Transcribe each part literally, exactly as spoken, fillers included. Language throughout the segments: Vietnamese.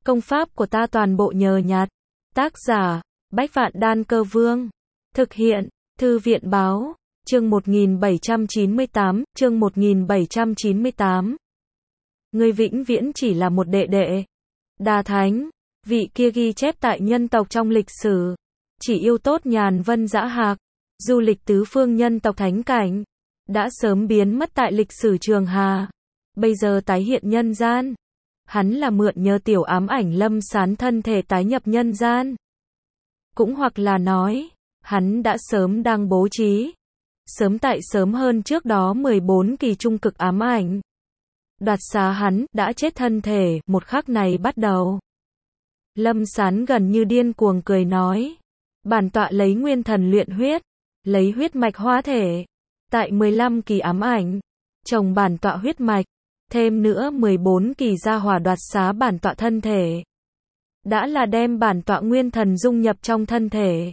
Công pháp của ta toàn bộ nhờ nhặt. Tác giả, Bách Vạn Đan Cơ Vương. Thực hiện, Thư viện Báo. Chương một nghìn bảy trăm chín mươi tám, chương một nghìn bảy trăm chín mươi tám. Ngươi vĩnh viễn chỉ là một đệ đệ. Đà Thánh, vị kia ghi chép tại nhân tộc trong lịch sử. Chỉ yêu tốt nhàn vân dã hạc, du lịch tứ phương nhân tộc thánh cảnh. Đã sớm biến mất tại lịch sử trường hà. Bây giờ tái hiện nhân gian. Hắn là mượn nhờ tiểu ám ảnh Lâm Sán thân thể tái nhập nhân gian. Cũng hoặc là nói, hắn đã sớm đang bố trí. Sớm tại sớm hơn trước đó mười bốn kỳ trung cực ám ảnh. Đoạt xá hắn, đã chết thân thể, một khắc này bắt đầu. Lâm Sán gần như điên cuồng cười nói. Bản tọa lấy nguyên thần luyện huyết, lấy huyết mạch hóa thể. Tại mười lăm kỳ ám ảnh, trồng bản tọa huyết mạch. Thêm nữa mười bốn kỳ gia hỏa đoạt xá bản tọa thân thể. Đã là đem bản tọa nguyên thần dung nhập trong thân thể.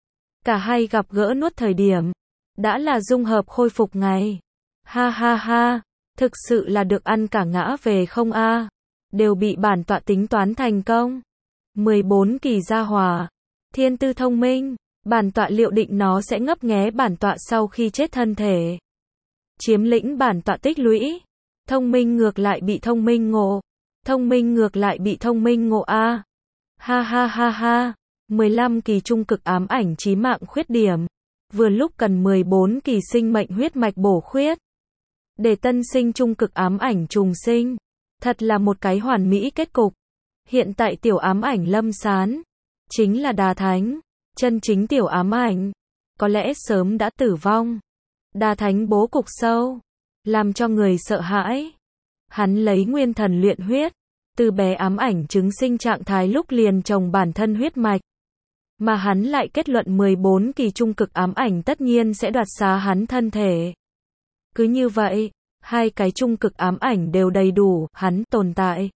Cả hai gặp gỡ nuốt thời điểm. Đã là dung hợp khôi phục ngày. Ha ha ha, thực sự là được ăn cả ngã về không a. Đều bị bản tọa tính toán thành công. mười bốn kỳ gia hỏa. Thiên tư thông minh. Bản tọa liệu định nó sẽ ngấp nghé bản tọa sau khi chết thân thể. Chiếm lĩnh bản tọa tích lũy. Thông minh ngược lại bị thông minh ngộ. Thông minh ngược lại bị thông minh ngộ a. Ha ha ha ha. mười lăm kỳ trung cực ám ảnh chí mạng khuyết điểm. Vừa lúc cần mười bốn kỳ sinh mệnh huyết mạch bổ khuyết. Để tân sinh trung cực ám ảnh trùng sinh. Thật là một cái hoàn mỹ kết cục. Hiện tại tiểu ám ảnh Lâm Sán. Chính là Đà Thánh. Chân chính tiểu ám ảnh. Có lẽ sớm đã tử vong. Đà Thánh bố cục sâu. Làm cho người sợ hãi. Hắn lấy nguyên thần luyện huyết. Từ bé ám ảnh chứng sinh trạng thái lúc liền trồng bản thân huyết mạch. Mà hắn lại kết luận mười bốn kỳ trung cực ám ảnh tất nhiên sẽ đoạt xá hắn thân thể. Cứ như vậy, hai cái trung cực ám ảnh đều đầy đủ, hắn tồn tại.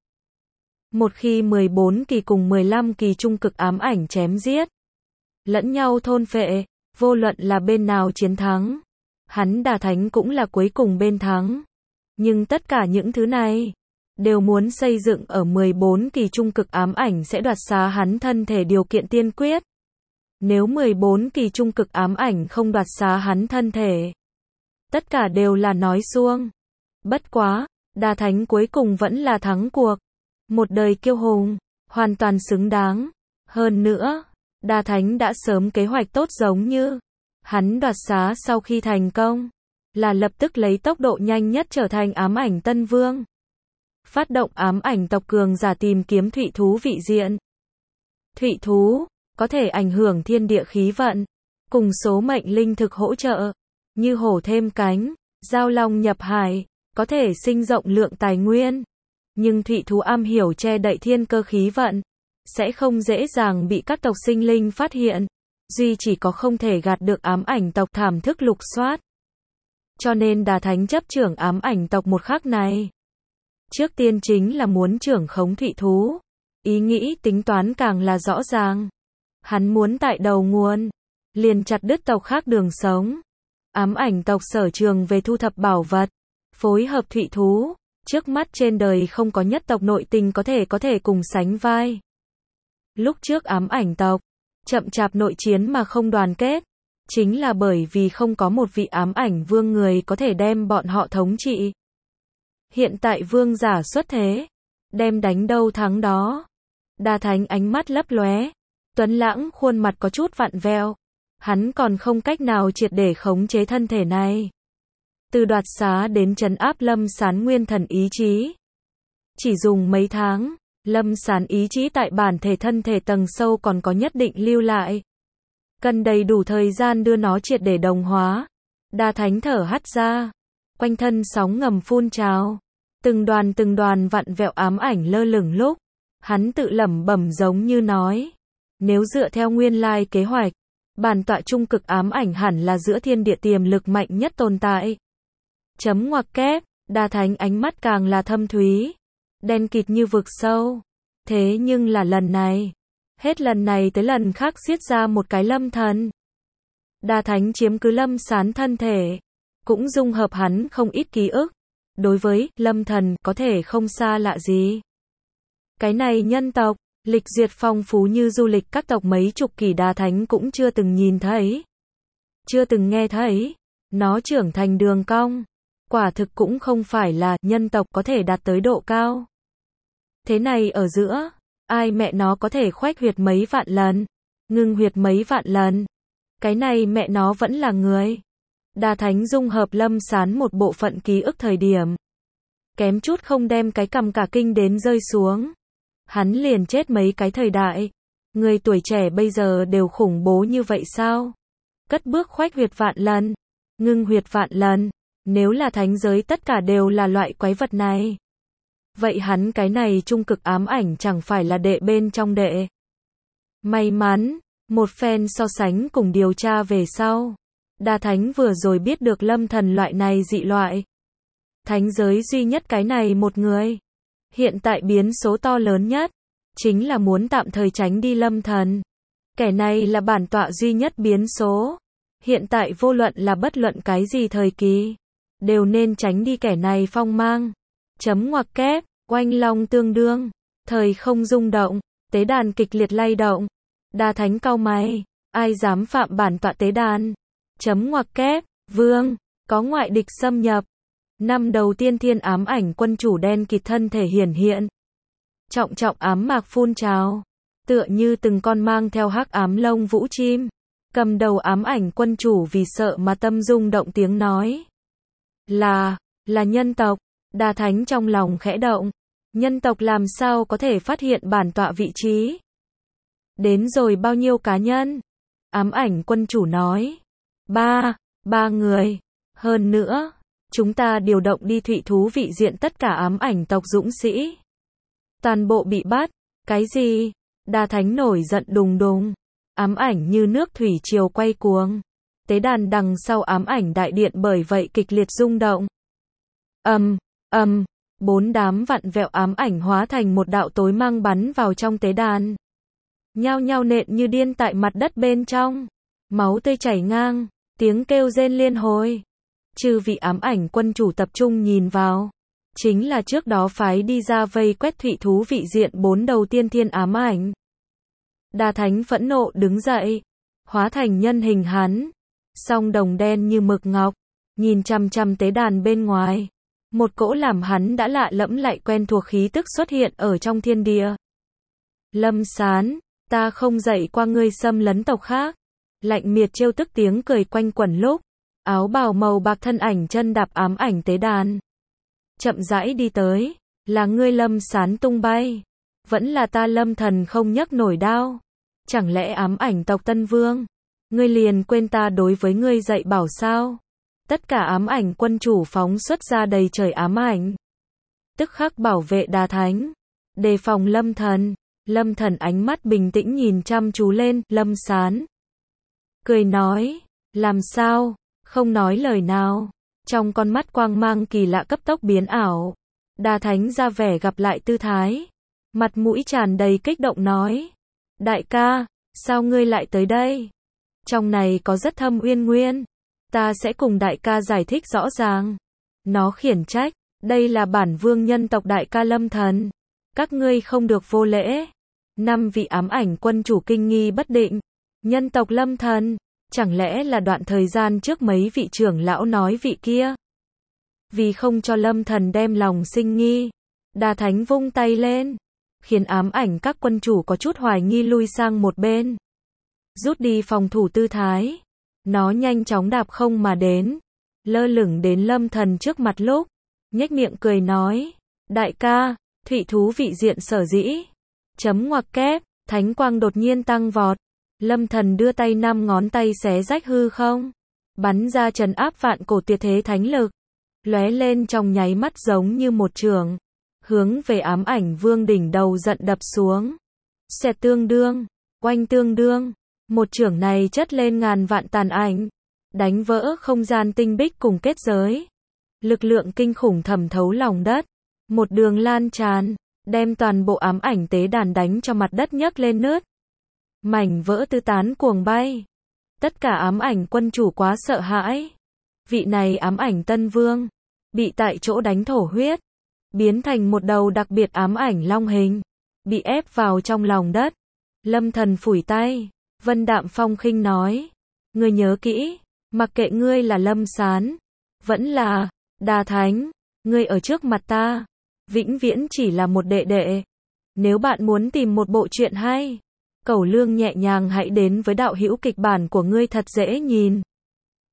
Một khi mười bốn kỳ cùng mười lăm kỳ trung cực ám ảnh chém giết, lẫn nhau thôn phệ, vô luận là bên nào chiến thắng. Hắn Đà Thánh cũng là cuối cùng bên thắng. Nhưng tất cả những thứ này đều muốn xây dựng ở mười bốn kỳ trung cực ám ảnh sẽ đoạt xá hắn thân thể điều kiện tiên quyết. Nếu mười bốn kỳ trung cực ám ảnh không đoạt xá hắn thân thể, tất cả đều là nói suông. Bất quá, Đà Thánh cuối cùng vẫn là thắng cuộc. Một đời kiêu hùng, hoàn toàn xứng đáng. Hơn nữa, Đà Thánh đã sớm kế hoạch tốt giống như hắn đoạt xá sau khi thành công, là lập tức lấy tốc độ nhanh nhất trở thành ám ảnh tân vương. Phát động ám ảnh tộc cường giả tìm kiếm thụy thú vị diện. Thụy thú, có thể ảnh hưởng thiên địa khí vận, cùng số mệnh linh thực hỗ trợ, như hổ thêm cánh, giao long nhập hải, có thể sinh rộng lượng tài nguyên. Nhưng thụy thú am hiểu che đậy thiên cơ khí vận, sẽ không dễ dàng bị các tộc sinh linh phát hiện. Duy chỉ có không thể gạt được ám ảnh tộc thảm thức lục soát. Cho nên Đà Thánh chấp trưởng ám ảnh tộc một khắc này. Trước tiên chính là muốn trưởng khống thụy thú. Ý nghĩ tính toán càng là rõ ràng. Hắn muốn tại đầu nguồn, liền chặt đứt tộc khác đường sống. Ám ảnh tộc sở trường về thu thập bảo vật, phối hợp thụy thú. Trước mắt trên đời không có nhất tộc nội tình có thể có thể cùng sánh vai. Lúc trước ám ảnh tộc chậm chạp nội chiến mà không đoàn kết, chính là bởi vì không có một vị ám ảnh vương người có thể đem bọn họ thống trị. Hiện tại vương giả xuất thế, đem đánh đâu thắng đó. Đà Thánh ánh mắt lấp lóe, tuấn lãng khuôn mặt có chút vặn vẹo. Hắn còn không cách nào triệt để khống chế thân thể này. Từ đoạt xá đến trấn áp Lâm Sán nguyên thần ý chí. Chỉ dùng mấy tháng, Lâm Sán ý chí tại bản thể thân thể tầng sâu còn có nhất định lưu lại. Cần đầy đủ thời gian đưa nó triệt để đồng hóa. Đà Thánh thở hắt ra. Quanh thân sóng ngầm phun trào. Từng đoàn từng đoàn vặn vẹo ám ảnh lơ lửng lúc. Hắn tự lẩm bẩm giống như nói. Nếu dựa theo nguyên lai kế hoạch, bản tọa trung cực ám ảnh hẳn là giữa thiên địa tiềm lực mạnh nhất tồn tại. Chấm ngoặc kép, Đà Thánh ánh mắt càng là thâm thúy. Đen kịt như vực sâu. Thế nhưng là lần này, hết lần này tới lần khác xiết ra một cái lâm thần. Đà Thánh chiếm cứ Lâm Sán thân thể, cũng dung hợp hắn không ít ký ức. Đối với lâm thần có thể không xa lạ gì. Cái này nhân tộc, lịch duyệt phong phú như du lịch các tộc mấy chục kỷ Đà Thánh cũng chưa từng nhìn thấy. Chưa từng nghe thấy. Nó trưởng thành đường cong. Quả thực cũng không phải là nhân tộc có thể đạt tới độ cao. Thế này ở giữa, ai mẹ nó có thể khoách huyệt mấy vạn lần, ngưng huyệt mấy vạn lần. Cái này mẹ nó vẫn là người. Đà Thánh dung hợp Lâm Sán một bộ phận ký ức thời điểm. Kém chút không đem cái cằm cả kinh đến rơi xuống. Hắn liền chết mấy cái thời đại. Người tuổi trẻ bây giờ đều khủng bố như vậy sao? Cất bước khoách huyệt vạn lần, ngưng huyệt vạn lần. Nếu là thánh giới tất cả đều là loại quái vật này. Vậy hắn cái này trung cực ám ảnh chẳng phải là đệ bên trong đệ. May mắn, một phen so sánh cùng điều tra về sau. Đà Thánh vừa rồi biết được Lâm Thần loại này dị loại. Thánh giới duy nhất cái này một người. Hiện tại biến số to lớn nhất, chính là muốn tạm thời tránh đi Lâm Thần. Kẻ này là bản tọa duy nhất biến số. Hiện tại vô luận là bất luận cái gì thời kỳ, đều nên tránh đi kẻ này phong mang. Chấm ngoặc kép, oanh long tương đương, thời không rung động, tế đàn kịch liệt lay động. Đà Thánh cau mày, ai dám phạm bản tọa tế đàn? Chấm ngoặc kép, vương, có ngoại địch xâm nhập. Năm đầu tiên thiên ám ảnh quân chủ đen kịt thân thể hiển hiện. Trọng trọng ám mạc phun trào, tựa như từng con mang theo hắc ám lông vũ chim. Cầm đầu ám ảnh quân chủ vì sợ mà tâm rung động tiếng nói. Là, là nhân tộc. Đà Thánh trong lòng khẽ động. Nhân tộc làm sao có thể phát hiện bản tọa vị trí? Đến rồi bao nhiêu cá nhân? Ám ảnh quân chủ nói. Ba, ba người. Hơn nữa, chúng ta điều động đi thụy thú vị diện tất cả ám ảnh tộc dũng sĩ. Toàn bộ bị bắt. Cái gì? Đà Thánh nổi giận đùng đùng. Ám ảnh như nước thủy triều quay cuồng. Tế đàn đằng sau ám ảnh đại điện bởi vậy kịch liệt rung động. Ầm, ầm, bốn đám vặn vẹo ám ảnh hóa thành một đạo tối mang bắn vào trong tế đàn. Nhao nhao nện như điên tại mặt đất bên trong. Máu tươi chảy ngang, tiếng kêu rên liên hồi. Chư vị ám ảnh quân chủ tập trung nhìn vào. Chính là trước đó phái đi ra vây quét thụy thú vị diện bốn đầu tiên thiên ám ảnh. Đà Thánh phẫn nộ đứng dậy, hóa thành nhân hình hắn, song đồng đen như mực ngọc, nhìn chằm chằm tế đàn bên ngoài. Một cỗ làm hắn đã lạ lẫm lại quen thuộc khí tức xuất hiện ở trong thiên địa. Lâm Sán, ta không dạy qua ngươi xâm lấn tộc khác. Lạnh miệt trêu tức tiếng cười quanh quẩn lúc, áo bào màu bạc thân ảnh chân đạp ám ảnh tế đàn. Chậm rãi đi tới, là ngươi Lâm Sán tung bay. Vẫn là ta Lâm Thần không nhấc nổi đao. Chẳng lẽ ám ảnh tộc Tân Vương, ngươi liền quên ta đối với ngươi dạy bảo sao? Tất cả ám ảnh quân chủ phóng xuất ra đầy trời ám ảnh. Tức khắc bảo vệ Đà Thánh. Đề phòng Lâm Thần. Lâm Thần ánh mắt bình tĩnh nhìn chăm chú lên Lâm Sán. Cười nói, làm sao? Không nói lời nào. Trong con mắt quang mang kỳ lạ cấp tốc biến ảo. Đà Thánh ra vẻ gặp lại tư thái. Mặt mũi tràn đầy kích động nói. Đại ca, sao ngươi lại tới đây? Trong này có rất thâm uyên nguyên. Ta sẽ cùng đại ca giải thích rõ ràng. Nó khiển trách, đây là bản vương nhân tộc đại ca Lâm Thần. Các ngươi không được vô lễ. Năm vị ám ảnh quân chủ kinh nghi bất định. Nhân tộc Lâm Thần, chẳng lẽ là đoạn thời gian trước mấy vị trưởng lão nói vị kia? Vì không cho Lâm Thần đem lòng sinh nghi, Đà Thánh vung tay lên, khiến ám ảnh các quân chủ có chút hoài nghi lui sang một bên. Rút đi phòng thủ tư thái. Nó nhanh chóng đạp không mà đến, lơ lửng đến Lâm Thần trước mặt lúc, nhếch miệng cười nói, đại ca, thụy thú vị diện sở dĩ. Chấm ngoặc kép, thánh quang đột nhiên tăng vọt. Lâm Thần đưa tay năm ngón tay xé rách hư không, bắn ra trấn áp vạn cổ tuyệt thế thánh lực, lóe lên trong nháy mắt giống như một chưởng, hướng về ám ảnh vương đỉnh đầu giận đập xuống. Xẹt tương đương, oanh tương đương, một chưởng này chất lên ngàn vạn tàn ảnh, đánh vỡ không gian tinh bích cùng kết giới. Lực lượng kinh khủng thẩm thấu lòng đất, một đường lan tràn, đem toàn bộ ám ảnh tế đàn đánh cho mặt đất nhấc lên nứt. Mảnh vỡ tứ tán cuồng bay. Tất cả ám ảnh quân chủ quá sợ hãi. Vị này ám ảnh Tân Vương, bị tại chỗ đánh thổ huyết, biến thành một đầu đặc biệt ám ảnh long hình. bị ép vào trong lòng đất. Lâm Thần phủi tay, Vân Đạm Phong khinh nói, ngươi nhớ kỹ, mặc kệ ngươi là Lâm Sán, vẫn là Đa Thánh, ngươi ở trước mặt ta, vĩnh viễn chỉ là một đệ đệ. Nếu bạn muốn tìm một bộ truyện hay, Cẩu Lương nhẹ nhàng hãy đến với đạo hữu kịch bản của ngươi thật dễ nhìn.